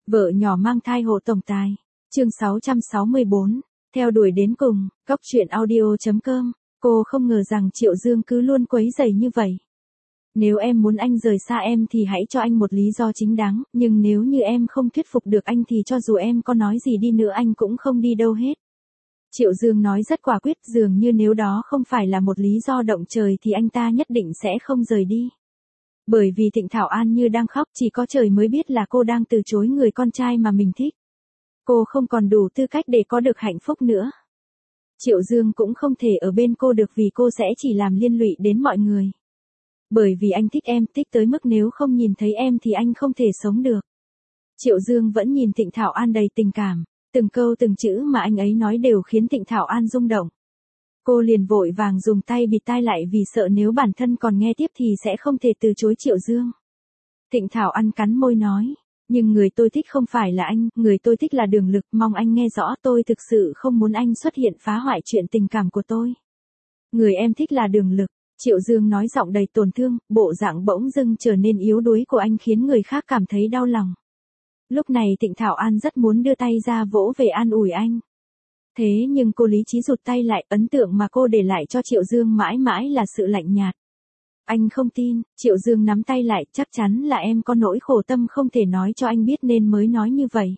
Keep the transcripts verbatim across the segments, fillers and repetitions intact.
Vợ nhỏ mang thai hộ tổng tài. Chương sáu trăm sáu mươi bốn. Theo đuổi đến cùng. Góc truyện audio chấm com. Cô không ngờ rằng Triệu Dương cứ luôn quấy rầy như vậy. Nếu em muốn anh rời xa em thì hãy cho anh một lý do chính đáng, nhưng nếu như em không thuyết phục được anh thì cho dù em có nói gì đi nữa anh cũng không đi đâu hết. Triệu Dương nói rất quả quyết, dường như nếu đó không phải là một lý do động trời thì anh ta nhất định sẽ không rời đi. Bởi vì Thịnh Thảo An như đang khóc, chỉ có trời mới biết là cô đang từ chối người con trai mà mình thích. Cô không còn đủ tư cách để có được hạnh phúc nữa. Triệu Dương cũng không thể ở bên cô được vì cô sẽ chỉ làm liên lụy đến mọi người. Bởi vì anh thích em, thích tới mức nếu không nhìn thấy em thì anh không thể sống được. Triệu Dương vẫn nhìn Thịnh Thảo An đầy tình cảm, từng câu từng chữ mà anh ấy nói đều khiến Thịnh Thảo An rung động. Cô liền vội vàng dùng tay bịt tai lại vì sợ nếu bản thân còn nghe tiếp thì sẽ không thể từ chối Triệu Dương. Thịnh Thảo An cắn môi nói, nhưng người tôi thích không phải là anh, người tôi thích là Đường Lực, mong anh nghe rõ, tôi thực sự không muốn anh xuất hiện phá hoại chuyện tình cảm của tôi. Người em thích là Đường Lực. Triệu Dương nói giọng đầy tổn thương, bộ dạng bỗng dưng trở nên yếu đuối của anh khiến người khác cảm thấy đau lòng. Lúc này Thịnh Thảo An rất muốn đưa tay ra vỗ về an ủi anh. Thế nhưng cô lý trí rụt tay lại, ấn tượng mà cô để lại cho Triệu Dương mãi mãi là sự lạnh nhạt. Anh không tin. Triệu Dương nắm tay lại, chắc chắn là em có nỗi khổ tâm không thể nói cho anh biết nên mới nói như vậy.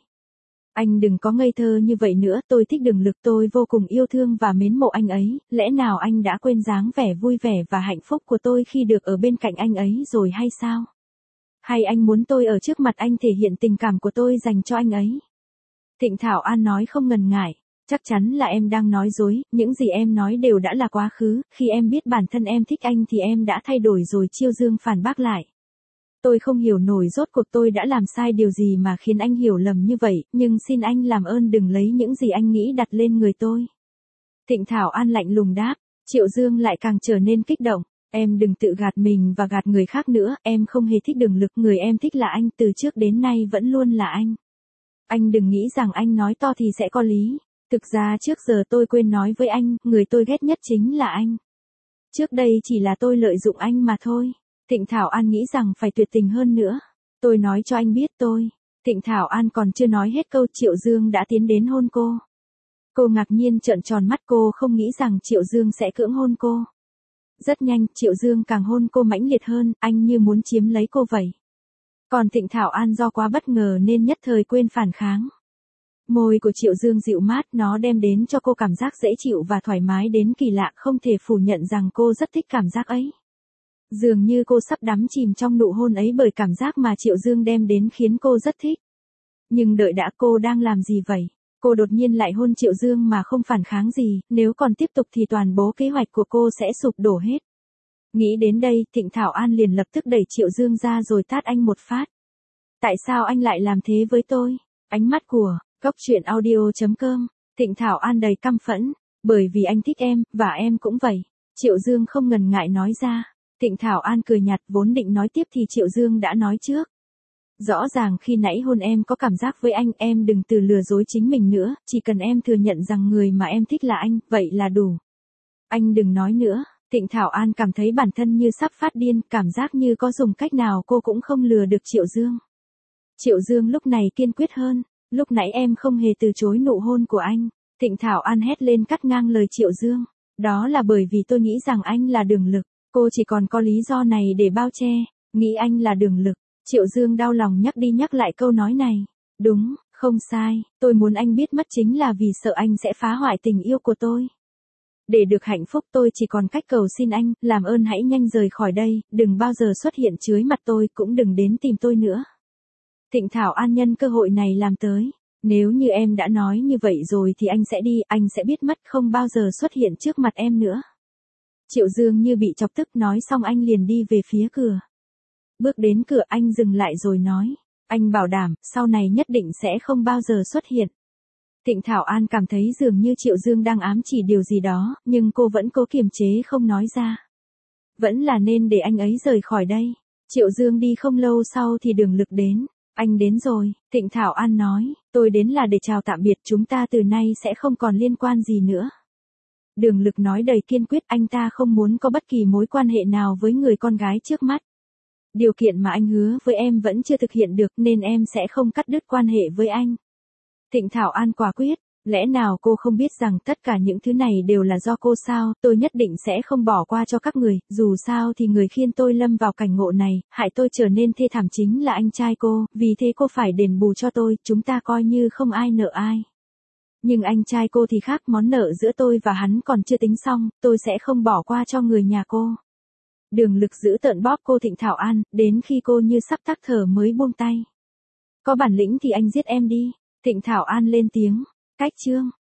Anh đừng có ngây thơ như vậy nữa, tôi thích Đường Lực, tôi vô cùng yêu thương và mến mộ anh ấy, lẽ nào anh đã quên dáng vẻ vui vẻ và hạnh phúc của tôi khi được ở bên cạnh anh ấy rồi hay sao? Hay anh muốn tôi ở trước mặt anh thể hiện tình cảm của tôi dành cho anh ấy? Thịnh Thảo An nói không ngần ngại, chắc chắn là em đang nói dối, những gì em nói đều đã là quá khứ, khi em biết bản thân em thích anh thì em đã thay đổi rồi. Triệu Dương phản bác lại. Tôi không hiểu nổi rốt cuộc tôi đã làm sai điều gì mà khiến anh hiểu lầm như vậy, nhưng xin anh làm ơn đừng lấy những gì anh nghĩ đặt lên người tôi. Thịnh Thảo An lạnh lùng đáp. Triệu Dương lại càng trở nên kích động. Em đừng tự gạt mình và gạt người khác nữa, em không hề thích Đường Lực, người em thích là anh, từ trước đến nay vẫn luôn là anh. Anh đừng nghĩ rằng anh nói to thì sẽ có lý. Thực ra trước giờ tôi quên nói với anh, người tôi ghét nhất chính là anh. Trước đây chỉ là tôi lợi dụng anh mà thôi. Thịnh Thảo An nghĩ rằng phải tuyệt tình hơn nữa. Tôi nói cho anh biết tôi. Thịnh Thảo An còn chưa nói hết câu, Triệu Dương đã tiến đến hôn cô. Cô ngạc nhiên trợn tròn mắt, cô không nghĩ rằng Triệu Dương sẽ cưỡng hôn cô. Rất nhanh, Triệu Dương càng hôn cô mãnh liệt hơn, anh như muốn chiếm lấy cô vậy. Còn Thịnh Thảo An do quá bất ngờ nên nhất thời quên phản kháng. Môi của Triệu Dương dịu mát, nó đem đến cho cô cảm giác dễ chịu và thoải mái đến kỳ lạ, không thể phủ nhận rằng cô rất thích cảm giác ấy. Dường như cô sắp đắm chìm trong nụ hôn ấy bởi cảm giác mà Triệu Dương đem đến khiến cô rất thích. Nhưng đợi đã, cô đang làm gì vậy? Cô đột nhiên lại hôn Triệu Dương mà không phản kháng gì, nếu còn tiếp tục thì toàn bộ kế hoạch của cô sẽ sụp đổ hết. Nghĩ đến đây, Thịnh Thảo An liền lập tức đẩy Triệu Dương ra rồi tát anh một phát. Tại sao anh lại làm thế với tôi? Ánh mắt của Góc truyện audio chấm com. Thịnh Thảo An đầy căm phẫn. Bởi vì anh thích em, và em cũng vậy. Triệu Dương không ngần ngại nói ra. Thịnh Thảo An cười nhạt, vốn định nói tiếp thì Triệu Dương đã nói trước. Rõ ràng khi nãy hôn em có cảm giác với anh, em đừng tự lừa dối chính mình nữa, chỉ cần em thừa nhận rằng người mà em thích là anh, vậy là đủ. Anh đừng nói nữa. Thịnh Thảo An cảm thấy bản thân như sắp phát điên, cảm giác như có dùng cách nào cô cũng không lừa được Triệu Dương. Triệu Dương lúc này kiên quyết hơn. Lúc nãy em không hề từ chối nụ hôn của anh. Thịnh Thảo An hét lên cắt ngang lời Triệu Dương. Đó là bởi vì tôi nghĩ rằng anh là Đường Lực. Cô chỉ còn có lý do này để bao che. Nghĩ anh là Đường Lực. Triệu Dương đau lòng nhắc đi nhắc lại câu nói này. Đúng, không sai, tôi muốn anh biết mất chính là vì sợ anh sẽ phá hoại tình yêu của tôi. Để được hạnh phúc tôi chỉ còn cách cầu xin anh, làm ơn hãy nhanh rời khỏi đây, đừng bao giờ xuất hiện dưới mặt tôi, cũng đừng đến tìm tôi nữa. Thịnh Thảo An nhân cơ hội này làm tới. Nếu như em đã nói như vậy rồi thì anh sẽ đi, anh sẽ biết mất, không bao giờ xuất hiện trước mặt em nữa. Triệu Dương như bị chọc tức, nói xong anh liền đi về phía cửa. Bước đến cửa anh dừng lại rồi nói. Anh bảo đảm, sau này nhất định sẽ không bao giờ xuất hiện. Thịnh Thảo An cảm thấy dường như Triệu Dương đang ám chỉ điều gì đó, nhưng cô vẫn cố kiềm chế không nói ra. Vẫn là nên để anh ấy rời khỏi đây. Triệu Dương đi không lâu sau thì Đường Lực đến. Anh đến rồi, Thịnh Thảo An nói, tôi đến là để chào tạm biệt, chúng ta từ nay sẽ không còn liên quan gì nữa. Đường Lực nói đầy kiên quyết, anh ta không muốn có bất kỳ mối quan hệ nào với người con gái trước mắt. Điều kiện mà anh hứa với em vẫn chưa thực hiện được nên em sẽ không cắt đứt quan hệ với anh. Thịnh Thảo An quả quyết. Lẽ nào cô không biết rằng tất cả những thứ này đều là do cô sao? Tôi nhất định sẽ không bỏ qua cho các người, dù sao thì người khiến tôi lâm vào cảnh ngộ này, hại tôi trở nên thê thảm chính là anh trai cô, vì thế cô phải đền bù cho tôi, chúng ta coi như không ai nợ ai. Nhưng anh trai cô thì khác, món nợ giữa tôi và hắn còn chưa tính xong, tôi sẽ không bỏ qua cho người nhà cô. Đường Lực giữ tợn bóp cô Thịnh Thảo An, đến khi cô như sắp tắc thở mới buông tay. Có bản lĩnh thì anh giết em đi. Thịnh Thảo An lên tiếng. Cách chương